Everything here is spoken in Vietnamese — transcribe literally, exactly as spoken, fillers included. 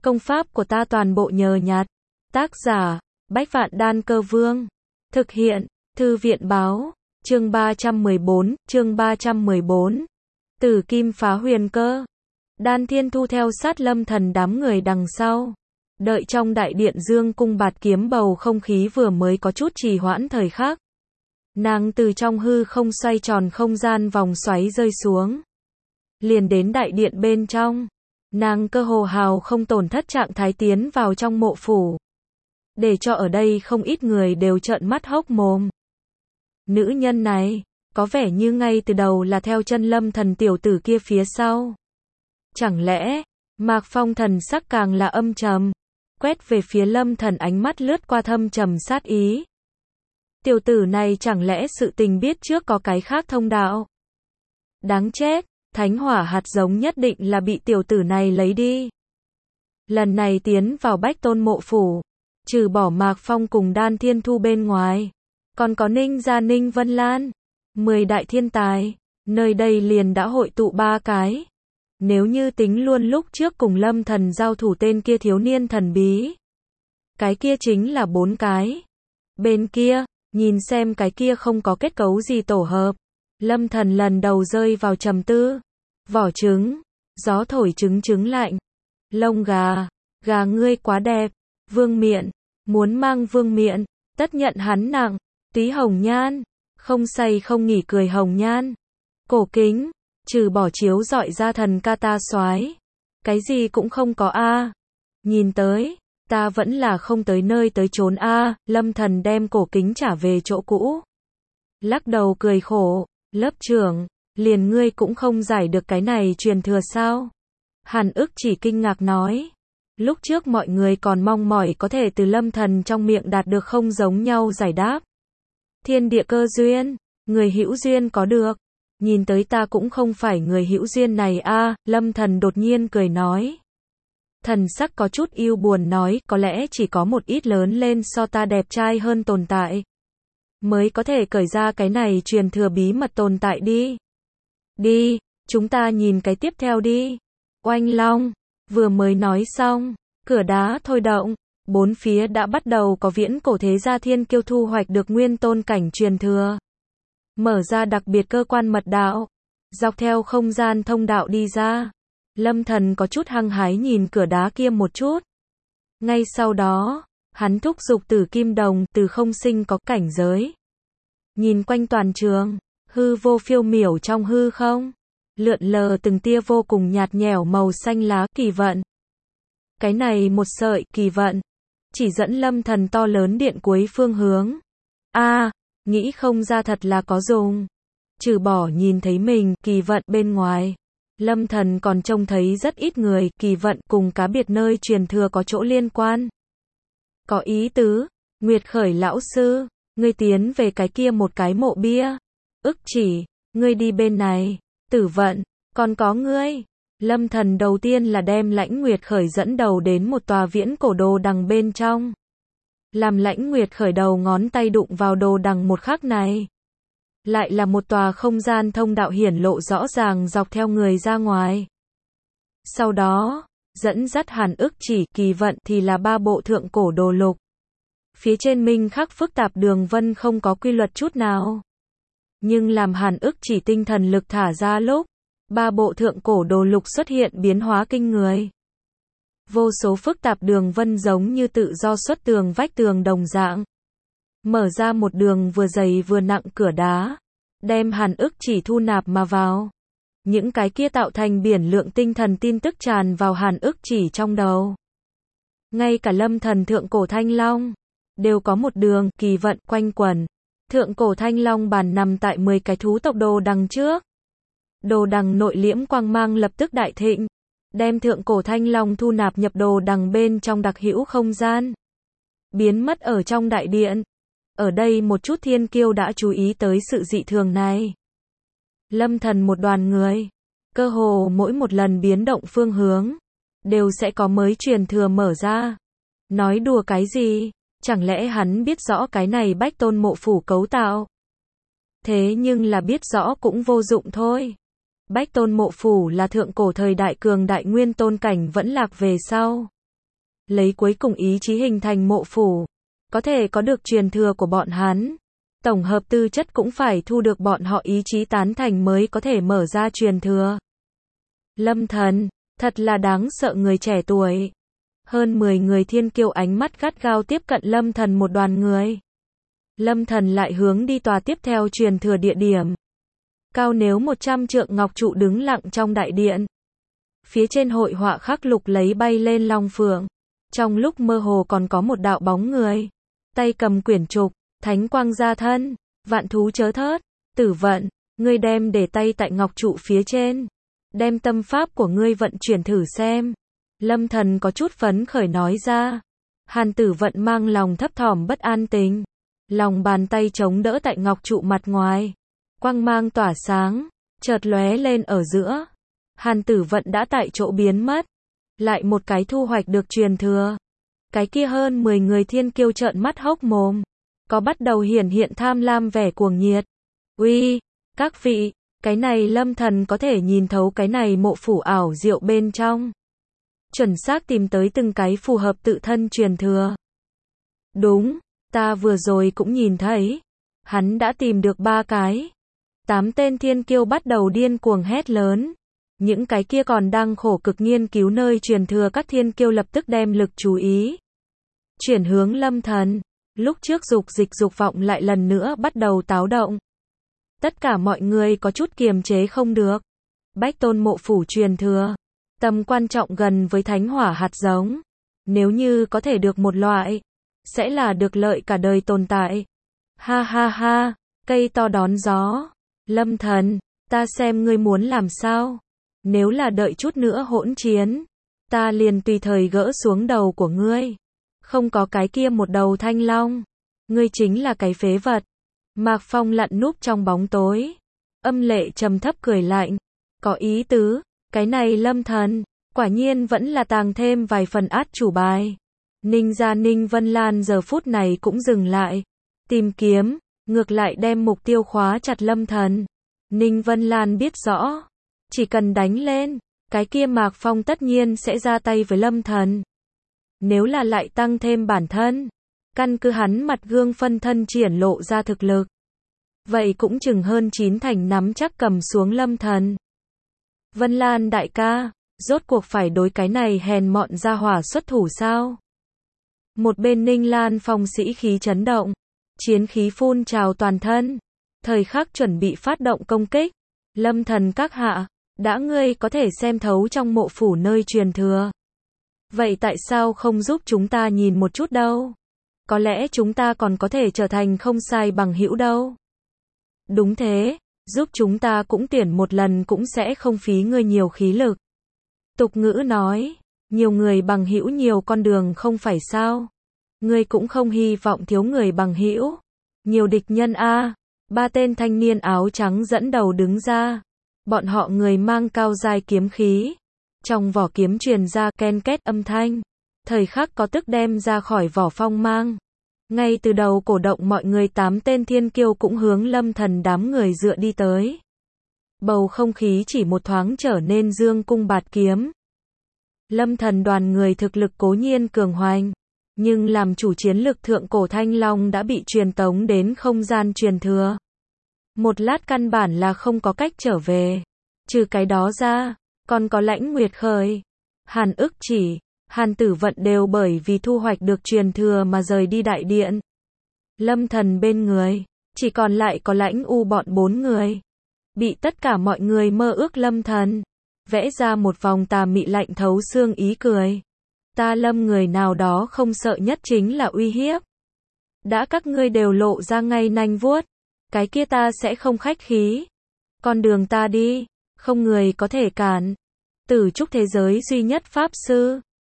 Công pháp của ta toàn bộ nhờ nhặt. Tác giả, Bách Vạn Đan Cơ Vương. Thực hiện, Thư viện Báo. Chương ba trăm mười bốn, chương ba trăm mười bốn. Tử Kim phá huyền cơ. Đan Thiên Thu theo sát Lâm Thần đám người đằng sau. Đợi trong đại điện dương cung bạt kiếm, bầu không khí vừa mới có chút trì hoãn thời khắc. Nàng từ trong hư không xoay tròn không gian vòng xoáy rơi xuống. Liền đến đại điện bên trong. Nàng cơ hồ hào không tổn thất trạng thái tiến vào trong mộ phủ. Để cho ở đây không ít người đều trợn mắt hốc mồm. Nữ nhân này, có vẻ như ngay từ đầu là theo chân Lâm Thần tiểu tử kia phía sau. Chẳng lẽ, Mạc Phong thần sắc càng là âm trầm, quét về phía Lâm Thần, ánh mắt lướt qua thâm trầm sát ý. Tiểu tử này chẳng lẽ sự tình biết trước có cái khác thông đạo? Đáng chết, thánh hỏa hạt giống nhất định là bị tiểu tử này lấy đi. Lần này tiến vào Bách Tôn mộ phủ, trừ bỏ Mạc Phong cùng Đan Thiên Thu bên ngoài, còn có Ninh gia Ninh Vân Lan, mười đại thiên tài, nơi đây liền đã hội tụ ba cái. Nếu như tính luôn lúc trước cùng Lâm Thần giao thủ tên kia thiếu niên thần bí, cái kia chính là bốn cái. Bên kia, nhìn xem cái kia không có kết cấu gì tổ hợp. Lâm Thần lần đầu rơi vào trầm tư. Vỏ trứng, gió thổi trứng trứng lạnh. Lông gà, gà ngươi quá đẹp. Vương miện, muốn mang vương miện, tất nhận hắn nặng. Túy hồng nhan, không say không nghỉ cười hồng nhan. Cổ kính, trừ bỏ chiếu dọi ra thần ca ta soái, cái gì cũng không có a. Nhìn tới, ta vẫn là không tới nơi tới chốn a. Lâm Thần đem cổ kính trả về chỗ cũ. Lắc đầu cười khổ, lớp trưởng, liền ngươi cũng không giải được cái này truyền thừa sao? Hàn Ức chỉ kinh ngạc nói. Lúc trước mọi người còn mong mỏi có thể từ Lâm Thần trong miệng đạt được không giống nhau giải đáp. Thiên địa cơ duyên, người hữu duyên có được. Nhìn tới ta cũng không phải người hữu duyên này a. Lâm Thần đột nhiên cười nói. Thần sắc có chút yêu buồn nói, có lẽ chỉ có một ít lớn lên so ta đẹp trai hơn tồn tại, mới có thể cởi ra cái này truyền thừa bí mật tồn tại đi. Đi, chúng ta nhìn cái tiếp theo đi. Oanh long, vừa mới nói xong, cửa đá thôi động, bốn phía đã bắt đầu có viễn cổ thế gia thiên kiêu thu hoạch được nguyên tôn cảnh truyền thừa. Mở ra đặc biệt cơ quan mật đạo, dọc theo không gian thông đạo đi ra. Lâm Thần có chút hăng hái nhìn cửa đá kia một chút. Ngay sau đó, hắn thúc giục Tử Kim Đồng, từ không sinh có cảnh giới. Nhìn quanh toàn trường, hư vô phiêu miểu trong hư không, lượn lờ từng tia vô cùng nhạt nhẽo màu xanh lá kỳ vận. Cái này một sợi kỳ vận, chỉ dẫn Lâm Thần to lớn điện cuối phương hướng. A, à, nghĩ không ra thật là có dùng. Trừ bỏ nhìn thấy mình kỳ vận bên ngoài, Lâm Thần còn trông thấy rất ít người kỳ vận cùng cá biệt nơi truyền thừa có chỗ liên quan. Có ý tứ, Nguyệt Khởi lão sư, ngươi tiến về cái kia một cái mộ bia. Ức chỉ, ngươi đi bên này. Tử vận, còn có ngươi. Lâm Thần đầu tiên là đem Lãnh Nguyệt Khởi dẫn đầu đến một tòa viễn cổ đồ đằng bên trong. Làm Lãnh Nguyệt Khởi đầu ngón tay đụng vào đồ đằng một khắc này, lại là một tòa không gian thông đạo hiển lộ rõ ràng dọc theo người ra ngoài. Sau đó, dẫn dắt Hàn Ức chỉ kỳ vận thì là ba bộ thượng cổ đồ lục. Phía trên minh khắc phức tạp đường vân không có quy luật chút nào. Nhưng làm Hàn Ức chỉ tinh thần lực thả ra lúc, ba bộ thượng cổ đồ lục xuất hiện biến hóa kinh người. Vô số phức tạp đường vân giống như tự do xuất tường vách tường đồng dạng. Mở ra một đường vừa dày vừa nặng cửa đá, đem Hàn Ức chỉ thu nạp mà vào. Những cái kia tạo thành biển lượng tinh thần tin tức tràn vào Hàn Ức chỉ trong đầu. Ngay cả Lâm Thần thượng cổ thanh long, đều có một đường kỳ vận quanh quẩn. Thượng cổ thanh long bàn nằm tại mười cái thú tộc đồ đằng trước. Đồ đằng nội liễm quang mang lập tức đại thịnh, đem thượng cổ thanh long thu nạp nhập đồ đằng bên trong đặc hữu không gian. Biến mất ở trong đại điện. Ở đây một chút thiên kiêu đã chú ý tới sự dị thường này. Lâm Thần một đoàn người, cơ hồ mỗi một lần biến động phương hướng, đều sẽ có mới truyền thừa mở ra. Nói đùa cái gì? Chẳng lẽ hắn biết rõ cái này Bách Tôn mộ phủ cấu tạo? Thế nhưng là biết rõ cũng vô dụng thôi. Bách Tôn mộ phủ là thượng cổ thời đại cường đại nguyên tôn cảnh vẫn lạc về sau. lấy cuối cùng ý chí hình thành mộ phủ, có thể có được truyền thừa của bọn hắn. Tổng hợp tư chất cũng phải thu được bọn họ ý chí tán thành mới có thể mở ra truyền thừa. Lâm Thần, thật là đáng sợ người trẻ tuổi. Hơn mười người thiên kiêu ánh mắt gắt gao tiếp cận Lâm Thần một đoàn người. Lâm Thần lại hướng đi tòa tiếp theo truyền thừa địa điểm. Cao nếu một trăm trượng ngọc trụ đứng lặng trong đại điện. Phía trên hội họa khắc lục lấy bay lên long phượng. Trong lúc mơ hồ còn có một đạo bóng người. Tay cầm quyển trục, thánh quang ra thân, vạn thú chớ thớt, Tử Vận, ngươi đem để tay tại ngọc trụ phía trên. Đem tâm pháp của ngươi vận chuyển thử xem. Lâm Thần có chút phấn khởi nói ra. Hàn Tử Vận mang lòng thấp thỏm bất an tình. Lòng bàn tay chống đỡ tại ngọc trụ mặt ngoài. Quang mang tỏa sáng, chợt lóe lên ở giữa. Hàn Tử Vận đã tại chỗ biến mất. Lại một cái thu hoạch được truyền thừa. Cái kia hơn mười người thiên kiêu trợn mắt hốc mồm. Có bắt đầu hiển hiện tham lam vẻ cuồng nhiệt. Uy, các vị, cái này Lâm Thần có thể nhìn thấu cái này mộ phủ ảo diệu bên trong. Chuẩn xác tìm tới từng cái phù hợp tự thân truyền thừa. Đúng, ta vừa rồi cũng nhìn thấy. Hắn đã tìm được ba cái. Tám tên thiên kiêu bắt đầu điên cuồng hét lớn. Những cái kia còn đang khổ cực nghiên cứu nơi truyền thừa các thiên kiêu lập tức đem lực chú ý chuyển hướng Lâm Thần. Lúc trước dục dịch dục vọng lại lần nữa bắt đầu táo động. Tất cả mọi người có chút kiềm chế không được. Bách Tôn mộ phủ truyền thừa. Tầm quan trọng gần với thánh hỏa hạt giống. Nếu như có thể được một loại, sẽ là được lợi cả đời tồn tại. Ha ha ha, cây to đón gió. Lâm Thần, ta xem ngươi muốn làm sao. Nếu là đợi chút nữa hỗn chiến, ta liền tùy thời gỡ xuống đầu của ngươi. Không có cái kia một đầu thanh long. Ngươi chính là cái phế vật. Mạc Phong lặn núp trong bóng tối. Âm lệ trầm thấp cười lạnh. Có ý tứ, cái này Lâm Thần, quả nhiên vẫn là tàng thêm vài phần át chủ bài. Ninh gia Ninh Vân Lan giờ phút này cũng dừng lại. Tìm kiếm, ngược lại đem mục tiêu khóa chặt Lâm Thần. Ninh Vân Lan biết rõ. Chỉ cần đánh lên, cái kia Mạc Phong tất nhiên sẽ ra tay với Lâm Thần. Nếu là lại tăng thêm bản thân, căn cứ hắn mặt gương phân thân triển lộ ra thực lực. Vậy cũng chừng hơn chín thành nắm chắc cầm xuống Lâm Thần. Vân Lan đại ca, rốt cuộc phải đối cái này hèn mọn ra hỏa xuất thủ sao? Một bên Ninh Lan Phong sĩ khí chấn động, chiến khí phun trào toàn thân, thời khắc chuẩn bị phát động công kích. Lâm Thần các hạ, đã ngươi có thể xem thấu trong mộ phủ nơi truyền thừa. Vậy tại sao không giúp chúng ta nhìn một chút đâu? Có lẽ chúng ta còn có thể trở thành không sai bằng hữu đâu. Đúng thế, giúp chúng ta cũng tuyển một lần cũng sẽ không phí ngươi nhiều khí lực. Tục ngữ nói, nhiều người bằng hữu nhiều con đường không phải sao? Ngươi cũng không hy vọng thiếu người bằng hữu. Nhiều địch nhân a. Ba tên thanh niên áo trắng dẫn đầu đứng ra. Bọn họ người mang cao giai kiếm khí. Trong vỏ kiếm truyền ra ken két âm thanh. Thời khắc có tức đem ra khỏi vỏ phong mang. Ngay từ đầu cổ động mọi người tám tên thiên kiêu cũng hướng Lâm Thần đám người dựa đi tới. Bầu không khí chỉ một thoáng trở nên dương cung bạt kiếm. Lâm Thần đoàn người thực lực cố nhiên cường hoành. Nhưng làm chủ chiến lực thượng cổ thanh long đã bị truyền tống đến không gian truyền thừa. Một lát căn bản là không có cách trở về. Trừ cái đó ra, còn có Lãnh Nguyệt Khởi, Hàn Ức Chỉ, Hàn Tử Vận đều bởi vì thu hoạch được truyền thừa mà rời đi đại điện. Lâm Thần bên người, chỉ còn lại có Lãnh U bọn bốn người. Bị tất cả mọi người mơ ước Lâm Thần, vẽ ra một vòng tà mị lạnh thấu xương ý cười. Ta Lâm người nào đó không sợ nhất chính là uy hiếp. Đã các ngươi đều lộ ra ngay nanh vuốt, cái kia ta sẽ không khách khí. Con đường ta đi, không người có thể cản. Tử trúc thế giới duy nhất pháp sư.